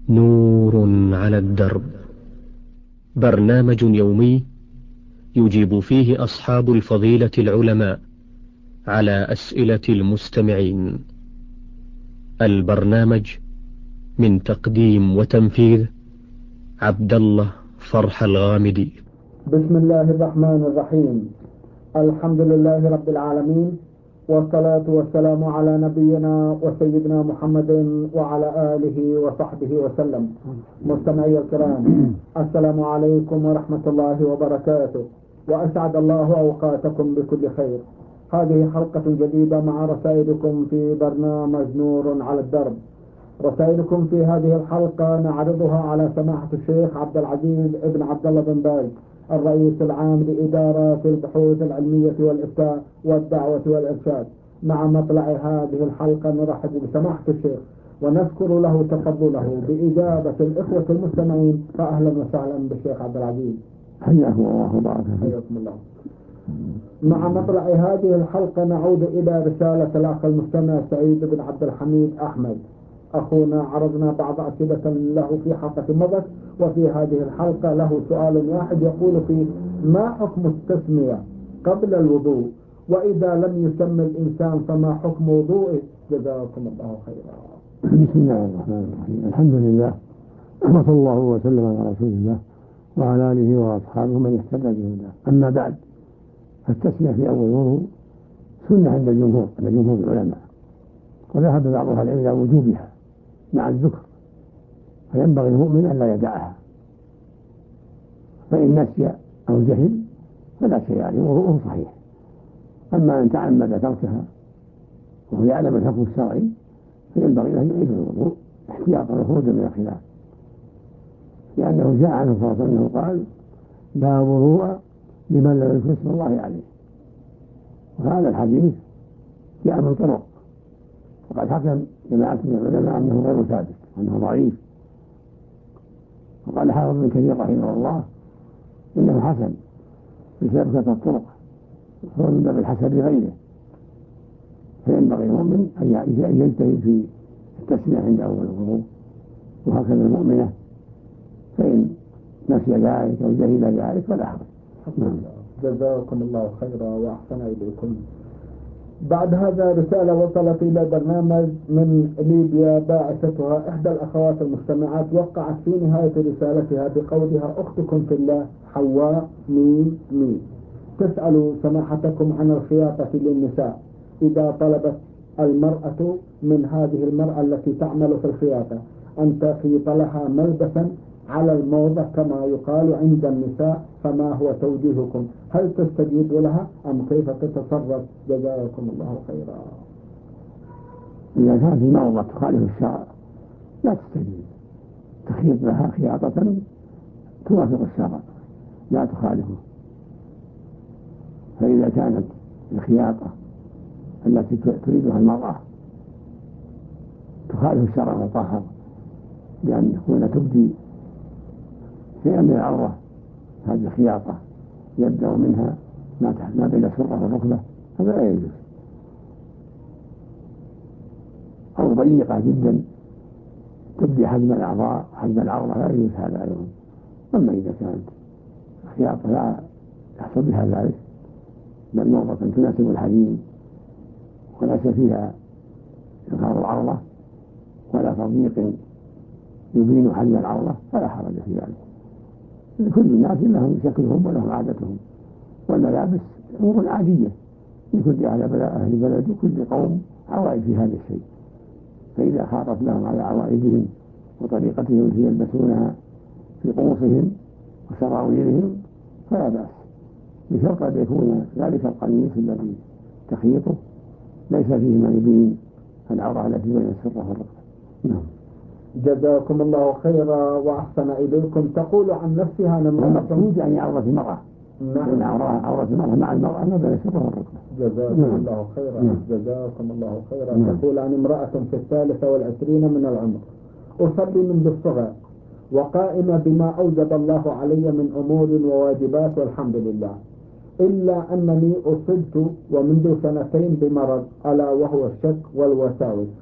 نور على الدرب، برنامج يومي يجيب فيه أصحاب الفضيلة العلماء على أسئلة المستمعين. البرنامج من تقديم وتنفيذ عبد الله فرح الغامدي. بسم الله الرحمن الرحيم. الحمد لله رب العالمين، والصلاة والسلام على نبينا وسيدنا محمد وعلى آله وصحبه وسلم. مستمعي الكرام، السلام عليكم ورحمة الله وبركاته، وأسعد الله أوقاتكم بكل خير. هذه حلقة جديدة مع رسائلكم في برنامج نور على الدرب. رسائلكم في هذه الحلقة نعرضها على سماحة الشيخ عبد العزيز ابن عبد الله بن باز، الرئيس العام لإدارة البحوث العلمية والإفتاء والدعوة والإرشاد. مع مطلع هذه الحلقة نرحب بسماحة الشيخ ونذكر له تفضله بإجابة الإخوة المستمعين. فأهلا وسهلا بالشيخ عبد العزيز. حياكم الله وبارك حياكم الله. مع مطلع هذه الحلقة نعود إلى رسالة الأخ المستمع سعيد بن عبد الحميد أحمد. أخونا عرضنا بعض أسئلة له في حلقة مضت، وفي هذه الحلقة له سؤال واحد يقول فيه: ما حكم التسمية قبل الوضوء؟ وإذا لم يسمى الإنسان فما حكم وضوءه؟ جزاكم الله خيرا. بسم الله الرحمن الرحيم. الحمد لله، وصلى الله وسلم على رسول الله وعلى آله وأصحابه من اهتدى بهداه. أما بعد، فالتسمية في أول الوضوء سنة عند جمهور العلماء، وذهب بعض أهل العلم إلى وجوبها مع الذكر، فينبغي المؤمن أن لا يدعها، فإن نسي أو جهل فلا شيء عليه، وضوءه صحيح. أما أن تعمد تركها وهو يعلم الحكم الشرعي فينبغي له أن يعيد الوضوء احتياطا وخروجا من الخلاف، لأنه جاء عنه صلى الله عليه وسلم قال: لا وضوء لمن لم يذكر اسم الله عليه. وهذا الحديث جاء من طرق، وقد حكم جماعة من العلماء أنه غير ثابت، أنه ضعيف. وقال حافظ بن كثير رحمه الله إنه حسن بسبب كثرة الطرق، هو من باب الحسن لغيره. فينبغي المؤمن أن يجتهد في التسمية عند أول الوضوء، وهكذا المؤمنة، فإن نسي ذلك أو جهل ذلك فلا حرج. جزاكم الله خيرا وأحسن إليكم. بعد هذا رسالة وصلت إلى برنامج من ليبيا، باعثتها إحدى الأخوات المستمعات، وقعت في نهاية رسالتها بقولها: أختكم في الله حواء ميم تسأل سماحتكم عن الخياطة للنساء إذا طلبت المرأة من هذه المرأة التي تعمل في الخياطة أن تخيط لها ملبسا على الموضة كما يقال عند النساء، فما هو توجيهكم؟ هل تستجيب لها أم كيف تتصرف؟ جزاكم الله خيرا. إذا كانت الموضة تخالف الشرع لا تستجيب، تخيط لها خياطة توافق الشرع لا تخالفه. فإذا كانت الخياطة التي تريدها المرأة تخالف الشرع المطهر، بأن تكون تبدي شيئا من العورة، هذه الخياطة يبدأ منها ما بين السرة والركبة، هذا لا يجوز. أو ضيقة جدا تبدي حجم الأعضاء حجم العورة، لا يجوز هذا أيضا. أما إذا كانت الخياطة لا يحصل بها ذلك، بل موضة تناسب الحريم وليس فيها إظهار العورة ولا تضييق يبين حجم العورة، فلا حرج في ذلك. لكل الناس لهم شكلهم ولهم عادتهم، والملابس أمور عادية لكل أهل بلد وكل قوم عوائد في هذا الشيء. فإذا خاطت لهم على عوائدهم وطريقتهم التي يلبسونها في قمصهم وسراويلهم فلا بأس، بشرط أن يكون ذلك القميص الذي تخيطه ليس فيه ما يبين العورة التي بين السرة والركبة. جزاكم الله خيرا وأحسن إليكم. تقول عن نفسها: المقصود يعني عورة المرأة، لأن عورة المرأة مع المرأة ما بين السرة والركبة. جزاكم الله خيرا. جزاكم الله خيرا. تقول عن امرأة في 23 من العمر، أصلي منذ الصغر وقائمة بما أوجب الله علي من أمور وواجبات والحمد لله، إلا أنني أصبت ومنذ 2 بمرض ألا وهو الشك والوساوس،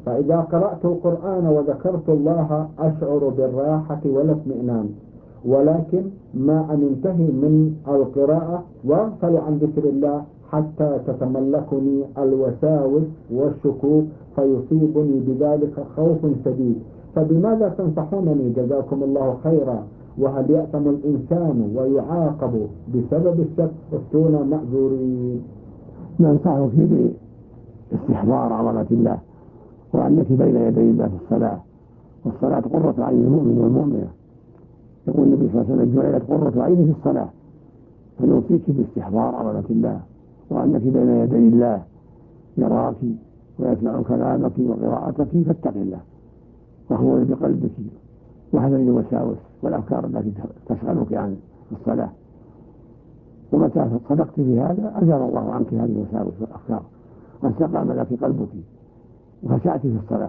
فإذا قرأت القرآن وذكرت الله أشعر بالراحة والاطمئنان، ولكن ما أن انتهي من القراءة وأغفل عن ذكر الله حتى تتملكني الوساوس والشكوك فيصيبني بذلك خوف شديد. فبماذا تنصحونني جزاكم الله خيرا؟ وهل يأثم الإنسان ويعاقب بسبب الشك؟ افتونا مأجورين. ننصحك باستحضار عظمة الله، وأنك بين يدي الله في الصلاة، والصلاة قرة عين المؤمن والمؤمنة. يقول النبي صلى الله عليه وسلم: جعلت قرة عيني في الصلاة. فنوصيك باستحضار عظمة الله، وأنك بين يدي الله يراك ويسمع كلامك وقراءتك، فاتق الله وهو بقلبك، واحذر الوساوس والأفكار التي تشغلك عن الصلاة. ومتى صدقت في هذا أزال الله عنك هذه الوساوس والأفكار، واستقام لك قلبك وخشعت في الصلاة.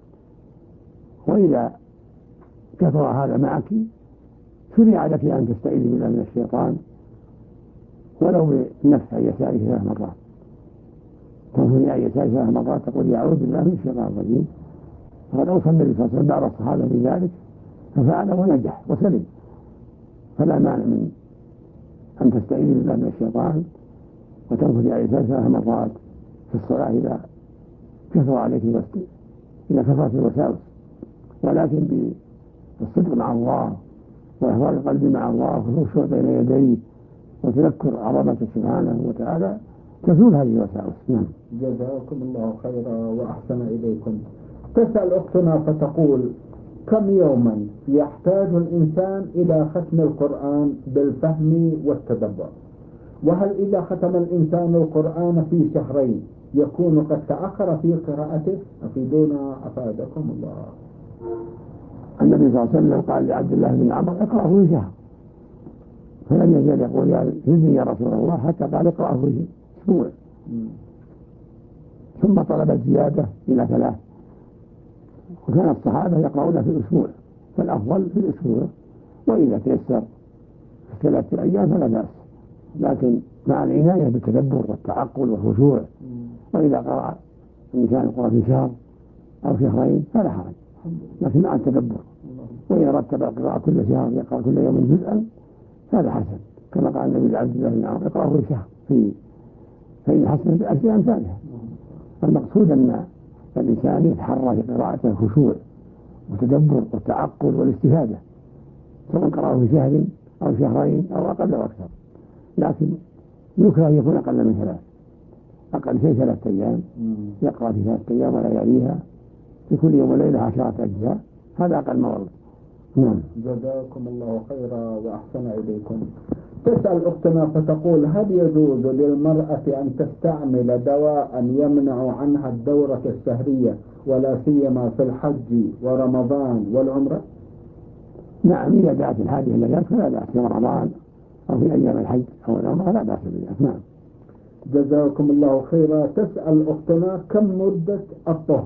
وإذا كثر هذا معك شرع لك أن تستعيذ بالله من الشيطان ولو بنفس يساره 3 مرات. تنفذ عن يساره 3 مرات تقول: أعوذ بالله من الشيطان الرجيم. وقد أوصى النبي صلى الله عليه وسلم بعض الصحابة بذلك ففعل ونجح وسلم. فلا مانع من أن تستعيذ بالله من الشيطان وتنفذ عن يساره 3 مرات في الصلاة إذا كثر عليك إذا كثرت الوساوس، ولكن بالصدق مع الله وإحضار القلب مع الله والخشوع بين يديه وتذكر عظمته سبحانه وتعالى تزول هذه الوساوس. نعم. جزاكم الله خيرا وأحسن إليكم. تسأل أختنا فتقول: كم يوما يحتاج الإنسان إلى ختم القرآن بالفهم والتدبر؟ وهل إذا ختم الإنسان القرآن في 2 شهرين يكون قد تأخر في قراءته؟ أفيدونا أفادكم الله. النبي صلى الله عليه وسلم قال لعبد الله بن عمرو: اقرأه في 1 شهر، فلم يزل يقول: زدني يا رسول الله، حتى قال: اقرأه في 1 أسبوع. ثم طلب الزيادة إلى 3، وكان الصحابة يقرؤون في الأسبوع، فالأفضل في الأسبوع، وإذا تيسر في 3 أيام فلا بأس، لكن مع العناية بالتدبر والتعقل والخشوع. وإذا قرأ الإنسان القرآن في 1 شهر أو 2 شهرين فلا حرج، لكن مع التدبر. وإذا رتب القراءة كل شهر يقرأ كل يوم جزءا هذا حسن، كما قال النبي لعبد الله بن عمرو: اقرأه في 1 شهر فإن حسن بأشياء أمثالها. المقصود أن الإنسان يتحرى في قراءته الخشوع والتدبر والتعقل والاستفادة، سواء قرأه في 1 شهر أو 2 شهرين أو أقل أو أكثر، لكن يكره يكون أقل من 3، أقل شيء 3 أيام، يقرأ في 3 أيام ولياليها في كل يوم وليلة 10 أجزاء، هذا أقل ما ورد. نعم. جزاكم الله خيرا وأحسن إليكم. تسأل أختنا فتقول: هل يجوز للمرأة أن تستعمل دواء يمنع عنها الدورة الشهرية ولا سيما في الحج ورمضان والعمرة؟ نعم، إذا دعت الحاجة إلى ذلك فلا بأس، في رمضان أو في أيام الحج أو العمرة لا بأس بذلك. نعم. جزاكم الله خيرا. تسأل أختنا: كم مدة الطهر؟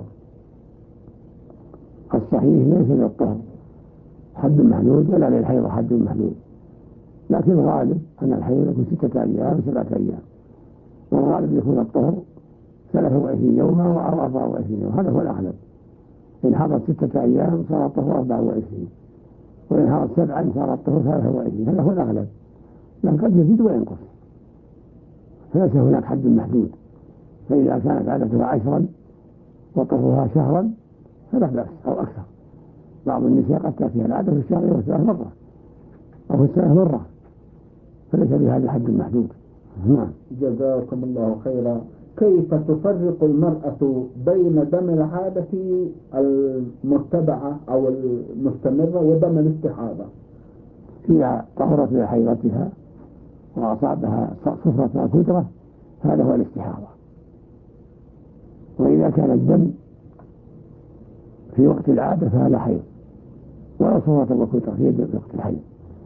الصحيح ليس للطهر حد محدود ولا للحيض حد محدود، لكن الغالب أن الحيض يكون 6 أيام 7 أيام، والغالب يكون الطهر 23 يوما أو 24 يوما، هذا هو الأغلب. إن حضر 6 أيام صار الطهر 24، وإن حضر 7 صار الطهر 23، هذا هو الأغلب، لكن قد يزيد وينقص، فليس هناك حد محدود. فإذا كانت عادتها 10 وطهرها شهرا فلا بأس أو أكثر. بعض النساء قد تأتيها العادة في الشهر والسنة مرة أو في السنة مرة، فليس بهذا حد محدود. نعم. جزاكم الله خيرا. كيف تفرق المرأة بين دم العادة المتبعة أو المستمرة ودم الاستحاضة؟ إذا طهرت لحيضتها وأصابها صفرة أو كدرة هذا هو الاستحاضة، وإذا كان الدم في وقت العادة فهذا حيض، ولا صفرة وكدرة في وقت الحيض.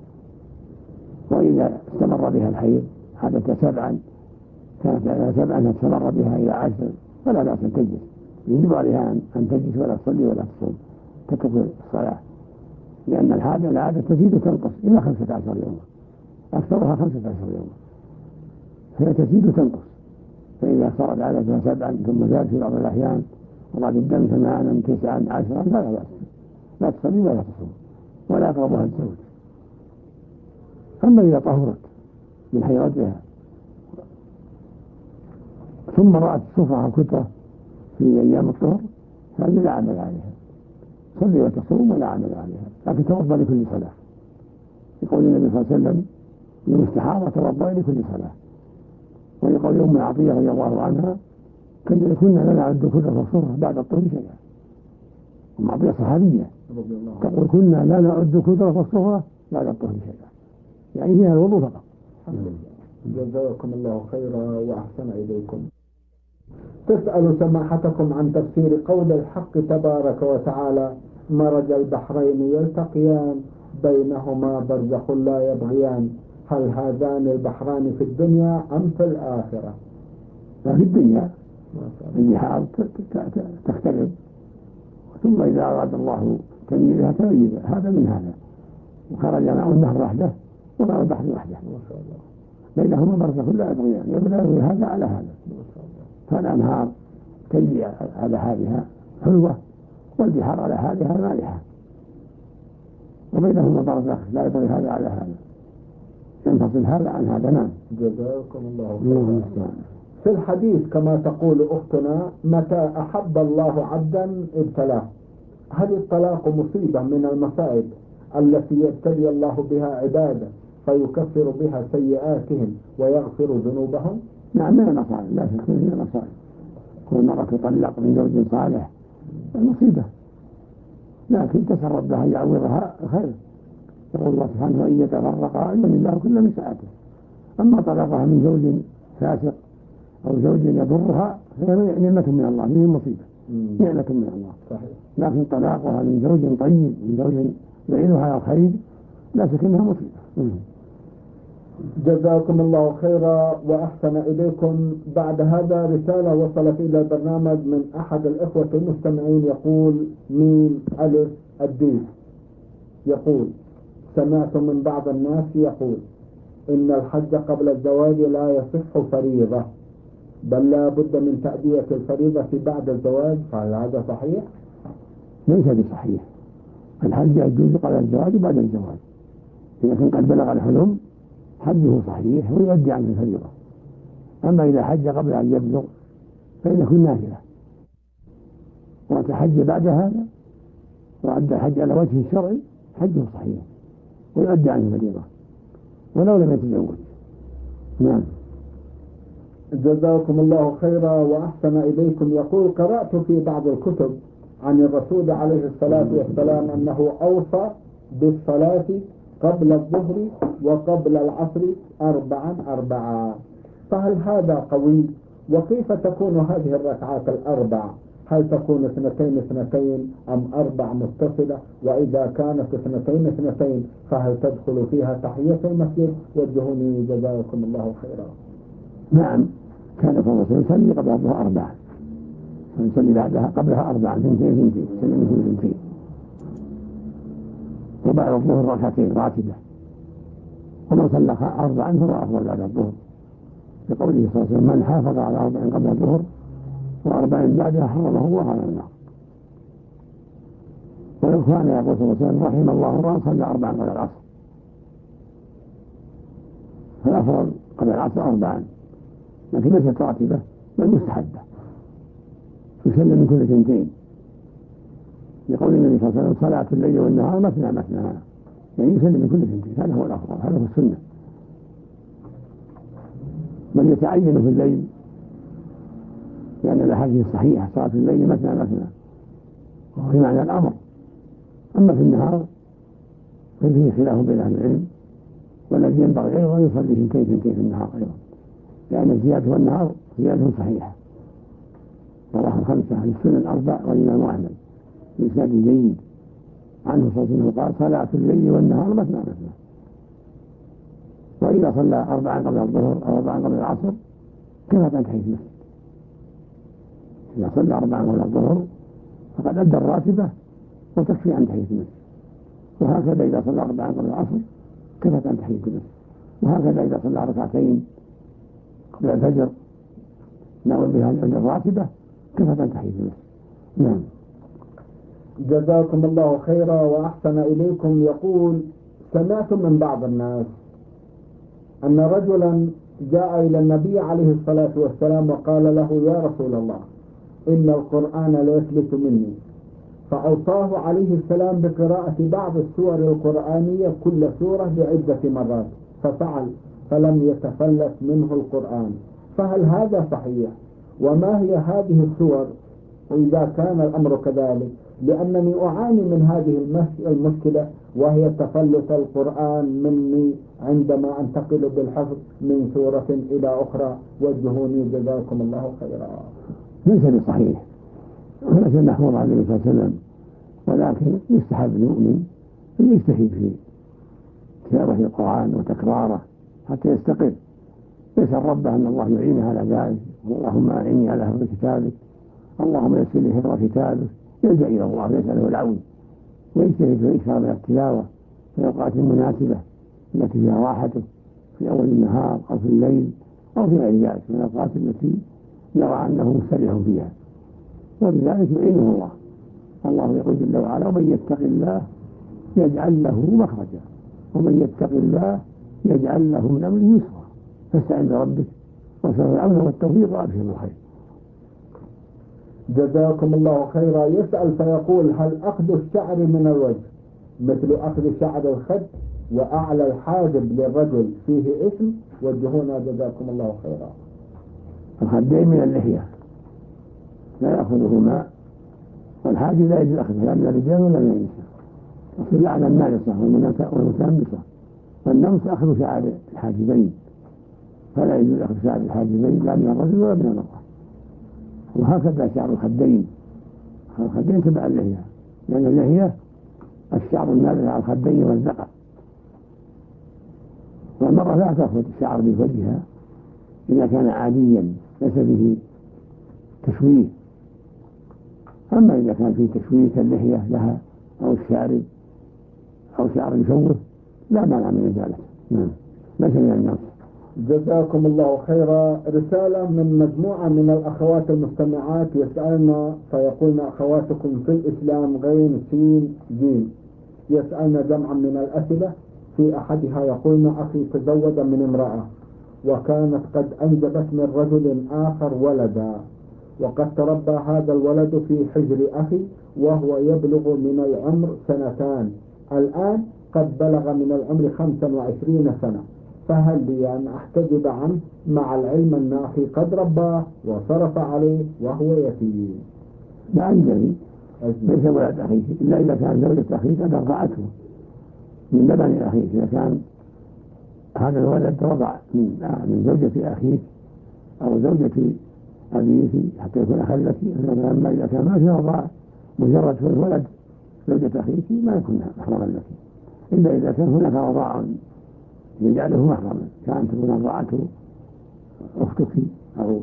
وإذا استمر بها الحيض عادة 7 كانت على 7 استمر بها إلى 10 فلا بأس أن تجلس، يجب عليها أن تجلس ولا تصلي ولا تصوم، تترك الصلاة، لأن العادة تزيد وتنقص إلى 15 يوما، أكثرها 15 يوما، فهي تزيد وتنقص. فإذا صارت عادتها 7 ثم زاد في بعض الأحيان وضعت الدم 8 9 10 فلا بأس، لا تصلي ولا تصوم ولا يقربها الزوج. أما إذا طهرت من حيضتها ثم رأت صفرة أو كترة في أيام الطهر فهذه لا عمل عليها، صلي وتصوم ولا عمل عليها، لكن توضأ لكل صلاة، يقول النبي صلى الله عليه وسلم يوم استحاضة توضأ لكل صلاة. ويقول يوم عطية رضي الله عنها كنا لا نعد كترة الصفرة بعد الطهر شيئا، عطية صحابية تقول كنا لا نعد كترة الصفرة بعد الطهر شيئا، يعني فيها الوضوء فقط. جزاكم الله خيرا وأحسن إليكم. تسأل سماحتكم عن تفسير قول الحق تبارك وتعالى: مرج البحرين يلتقيان بينهما برزخ لا يبغيان، هل هذان البحران في الدنيا أم في الآخرة؟ في الدنيا البحار تختلف، ثم إذا أراد الله تمييزها تميز هذا من هذا، وخرج ماء النهر وحده وماء البحر وحده بينهما برزخ لا يبغيان، يبغي هذا على هذا، فالأنهار تجري على حالها حلوة والبحار على حالها مالحة، وبينهما برزخ لا يبغي هذا على هذا، ينفصل هذا عن هذا. نعم. جزاكم الله خيرا. في الحديث كما تقول أختنا: متى أحب الله عبدا ابتلاه، هل الطلاق مصيبة من المصائب التي يبتلي الله بها عباده فيكفر بها سيئاتهم ويغفر ذنوبهم؟ نعم، من المصائب، لا شك من المصائب. كل مرة تطلق من زوج صالح المصيبة، لكن تسأل ربها أن يعوضها خير. يقول الله سبحانه: وإن يتفرقا يغني الله كل من سعته. أما طلقها من زوج فاسق أو زوج يضرها فهي نعمة من الله، هي مصيبة، نعمة من الله. صحيح. لكن طلاقها من زوج طيب، من زوج يعينها على الخير، لا شك أنها مصيبة. جزاكم الله خيرا وأحسن إليكم. بعد هذا رسالة وصلت إلى البرنامج من أحد الإخوة المستمعين، يقول ميم ألف الدين، يقول: سمعت من بعض الناس يقول إن الحج قبل الزواج لا يصح فريضة، بل لا بد من تأدية الفريضة بعد الزواج، فهل هذا صحيح؟ ليس بصحيح. الحج يجوز قبل الزواج وبعد الزواج، إذا كان قد بلغ الحلم حجه صحيح ويؤدي عنه الفريضة. أما إذا حج قبل أن يبلغ فإن يكون نافلة، وتحج بعد هذا وأدى الحج على وجه الشرعي حجه صحيح ويؤدي عنه الفريضة ولو لم يتزوج. نعم. جزاكم الله خيرا وأحسن إليكم. يقول: قرأت في بعض الكتب عن الرسول عليه الصلاة والسلام أنه أوصى بالصلاة قبل الظهر وقبل العصر 4 فهل هذا قوي؟ وكيف تكون هذه الركعات ال4؟ هل تكون 2 أم 4 متصلة؟ وإذا كانت 2 فهل تدخل فيها تحية المسجد؟ وجهوني جزاكم الله خيرا. نعم، كان الرسول يصلي قبل الظهر 4 ويصلي بعدها قبلها 4 2 وبعد الظهر 2 راتبة، ومن صلى 4 فهو أفضل بعد الظهر، لقوله صلى الله عليه وسلم: من حافظ على 4 قبل الظهر و4 بعدها حرمه الله على النار. ولو كان يقول صلى الله عليه وسلم: رحم الله امرأ صلى 4 قبل العصر، فالأفضل قبل العصر 4، لكن ليست راتبة بل مستحبة، يسلم من كل 2. يقول النبي صلى الله عليه وسلم: صلاة الليل والنهار مثنى، يعني يسلم من كل 2، هذا هو الأفضل، هذا هو السنة. من يتعين في الليل لأن الأحاديث الصحيحة صلاة الليل مثنى، وهو معنى الأمر. أما في النهار ففيه خلاف بين أهل العلم، والذي ينبغي أيضا يصلي 2 في النهار أيضا، لأن الزيادة والنهار زيادة صحيحة. رواه الخمسة في السنن 4 والإمام أحمد بإسناد جيد عنه صلى الله عليه وسلم قال: صلاة الليل والنهار مثنى. وإذا صلى 4 قبل الظهر أو 4 قبل العصر كفت عن تحية المسجد. إذا صلى 4 قبل الظهر فقد أدى الراتبة وتكفي عن تحية المسجد، وهكذا إذا صلى 4 قبل العصر كفت عن تحية المسجد، وهكذا إذا صلى 2 قبل الفجر نوى بها الراتبة كفت عن تحية المسجد، نعم. جزاكم الله خيرا وأحسن إليكم. يقول: سمعت من بعض الناس أن رجلا جاء إلى النبي عليه الصلاة والسلام وقال له: يا رسول الله، إن القرآن لا يفلت مني، فأوصاه عليه السلام بقراءة بعض السور القرآنية كل سورة بعدة مرات، ففعل فلم يتفلت منه القرآن، فهل هذا صحيح؟ وما هي هذه السور إذا كان الأمر كذلك؟ لأنني أعاني من هذه المشكلة، وهي تفلت القرآن مني عندما أنتقل بالحفظ من سورة إلى أخرى. وجهوني جزاكم الله خيرا. ليس بصحيح، وليس محفوظ عن النبي صلى الله عليه وسلم، ولكن يستحب المؤمن أن يجتهد في تلاوة القرآن وتكراره حتى يستقر، يسأل ربه أن الله يعينه على ذلك. اللهم أعني على حفظ كتابك، اللهم يسر لي حفظ كتابك. يلجأ إلى الله ويسأله العون، ويجتهد في الإكثار من التلاوة في الأوقات المناسبة التي فيها راحته، في أول النهار أو في الليل أو في غير ذلك من الأوقات التي يرى أنه مستريح فيها، وبذلك يعينه الله. الله يقول جل وعلا: ومن يتق الله يجعل له مخرجا، ومن يتق الله يجعل له من أمره يسرا. فاستعن بربك واسأله العون والتوفيق وأبشر بالخير. جزاكم الله خيرا. يسأل فيقول: هل أخذ الشعر من الوجه مثل أخذ شعر الخد وأعلى الحاجب للرجل فيه إثم؟ وجهونا جزاكم الله خيرا. الخدين من اللحية لا يأخذهما، والحاجب لا يجوز أخذه لا من الرجال ولا من النساء، وفي أعلى النامصة والمتنمصة، والنمص أخذ شعر الحاجبين، فلا يجوز أخذ شعر الحاجبين لا من الرجل ولا من المرأة. وهكذا شعر الخدين، الخدين تبع اللحية، لأن اللحية الشعر النابت على الخدين والذقن، والمرأة لا تأخذ الشعر بوجهها إذا كان عاديا ليس به تشويه. أما إذا كان فيه تشويه كاللحية لها أو الشارب أو شعر يشوه لا مانع من ذلك، ليس من النص. جزاكم الله خيرا. رسالة من مجموعة من الأخوات المستمعات يسألنا فيقولن: أخواتكم في الإسلام غين سين جيم. يسألنا جمعا من الأسئلة، في أحدها يقولن: أخي تزوج من امرأة وكانت قد أنجبت من رجل آخر ولدا، وقد تربى هذا الولد في حجر أخي وهو يبلغ من العمر 2 سنين، الآن قد بلغ من العمر 25 سنة، فهل لي أن أحتجب عنه مع العلم أن أخي قد رباه وصرف عليه وهو يتيم؟ لا أنجلي، ليس ولد أخيك إلا إذا كان زوجة أخيك قد رضعته من لبن أخيك. إذا كان هذا الولد رضع من زوجة أخيك أو زوجة أبيك حتى يكون أخا لك، أما إذا كان ما في رضاع مجرد في الولد زوجة أخيك ما يكون محرما لك، إلا إذا كان هناك رضاع يجعله محرما، كأن تكون رضعته أختك أو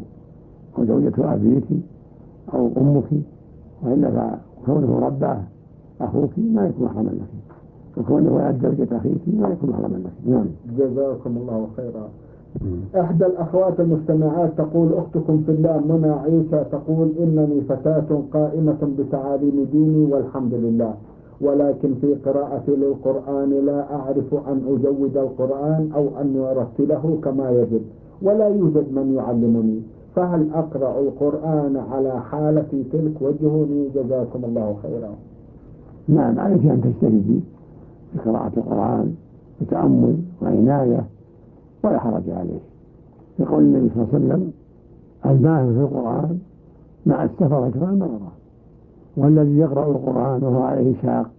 زوجة أبيك أو أمك، وإلا فكونه رباه أخوك ما يكون محرما لك، وكونه ولد زوجة أخيك ما يكون محرما لك. نعم. جزاكم الله خيرا. إحدى الأخوات المستمعات تقول: أختكم في الله منى عيسى تقول: إنني فتاة قائمة بتعاليم ديني والحمد لله، ولكن في قراءتي للقرآن لا أعرف أن أجود القرآن أو أن أرتله كما يجب، ولا يوجد من يعلمني، فهل أقرأ القرآن على حالتي تلك؟ وجهوني جزاكم الله خيرا. نعم، عليك أن تجتهدي في قراءة القرآن بتأمل وعناية ولا حرج عليه. يقول النبي صلى الله عليه وسلم: الماهر في القرآن مع السفرة والمرضى، والذي يقرأ القرآن وهو عليه شاق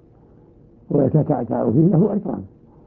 ويتتعتع فيه له أجران.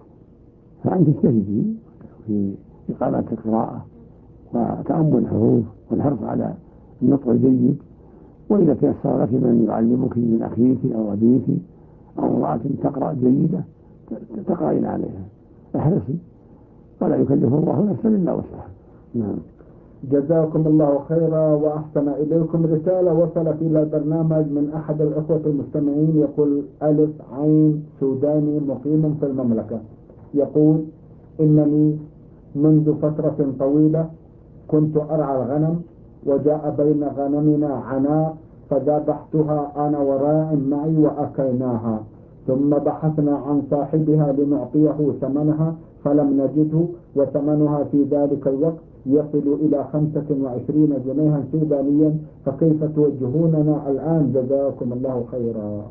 فأنت تجتهدي في إقامة القراءة وتأمل الحروف والحرص على النطق الجيد، وإذا تيسر لك من يعلمك من أخيك أو أبيك أو امرأة تقرأ جيدة تقرأين عليها، احرصي، ولا يكلف الله نفسا إلا وسعها. نعم. جزاكم الله خيرا وأحسن إليكم. رسالة وصلت إلى البرنامج من أحد الأخوة المستمعين، يقول: ألف عين سوداني مقيم في المملكة، يقول: إنني منذ فترة طويلة كنت أرعى الغنم، وجاء بين غنمنا عناق فذبحتها أنا وراع معي وأكلناها، ثم بحثنا عن صاحبها لنعطيه ثمنها فلم نجده، وثمنها في ذلك الوقت يصل إلى 25 جنيها سودانيا، فكيف توجهوننا الآن؟ جزاكم الله خيرا.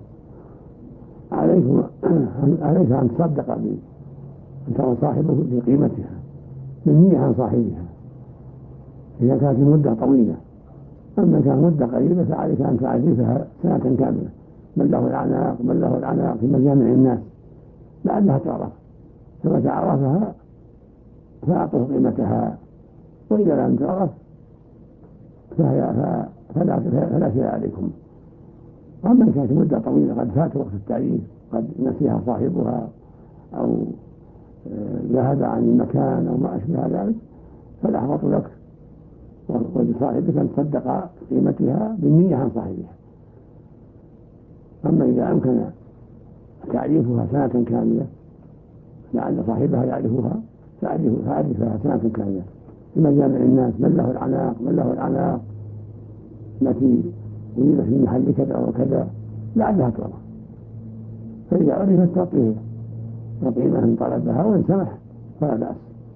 عليك أن تصدق به، أن ترى صاحبه بقيمتها بالنية عن صاحبها إذا كانت المدة طويلة. أما كان مدة قريبة فعليك أن تعرفها سنة كاملة، من له العناق في مجامع الناس لعلها تعرف، ثم تعرفها فأعطه قيمتها، وإذا لم تعرف فلا شيء عليكم. أما كانت مدة طويلة قد فات وقت التعريف، قد نسيها صاحبها أو ذهب عن المكان أو ما أشبه ذلك، فالأحوط لك ولصاحبك أن تصدق قيمتها بالنية عن صاحبها. أما إذا أمكن تعريفها سنة كاملة لعل صاحبها يعرفها فعرفها سنة كاملة في مجامع الناس، من له العناق التي وجدت في محل كذا وكذا لعلها تعرف، فإذا عرفت تعطيه قيمة إن طلبها، وإن سمح فلا بأس.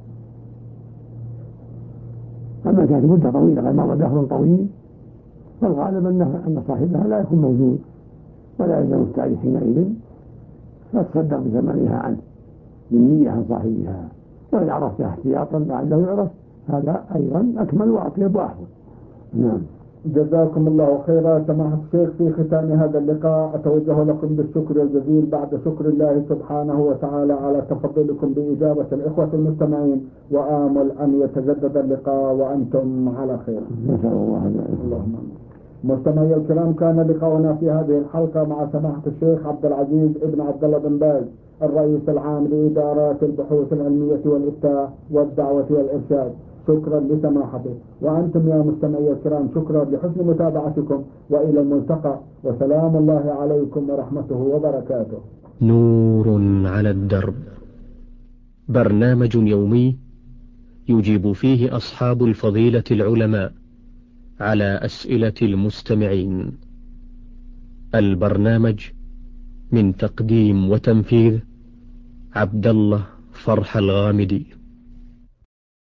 أما كانت مدة طويلة قد مر دهر طويل فالغالب أن صاحبها لا يكون موجود ولا يلزم التعريف حينئذ، فتصدق بثمنها عنه بالنية عن صاحبها، وإن عرفتها احتياطا لعله يعرف هذا أيضا أكمل وأطيب وأحسن. نعم. جزاكم الله خيرا. سماحة الشيخ، في ختام هذا اللقاء أتوجه لكم بالشكر الجزيل بعد شكر الله سبحانه وتعالى على تفضلكم بإجابة الإخوة المستمعين، وآمل أن يتجدد اللقاء وأنتم على خير. نسأل الله اللهم. مستمعي الكرام، كان لقاؤنا في هذه الحلقة مع سماحة الشيخ عبد العزيز ابن عبد الله بن باز، الرئيس العام لإدارات البحوث العلمية والإفتاء والدعوة والإرشاد. شكرا لسماحته، وأنتم يا مستمعي الكرام شكرا لحسن متابعتكم، وإلى الملتقى، وسلام الله عليكم ورحمته وبركاته. نور على الدرب، برنامج يومي يجيب فيه أصحاب الفضيلة العلماء على أسئلة المستمعين. البرنامج من تقديم وتنفيذ عبد الله فرح الغامدي.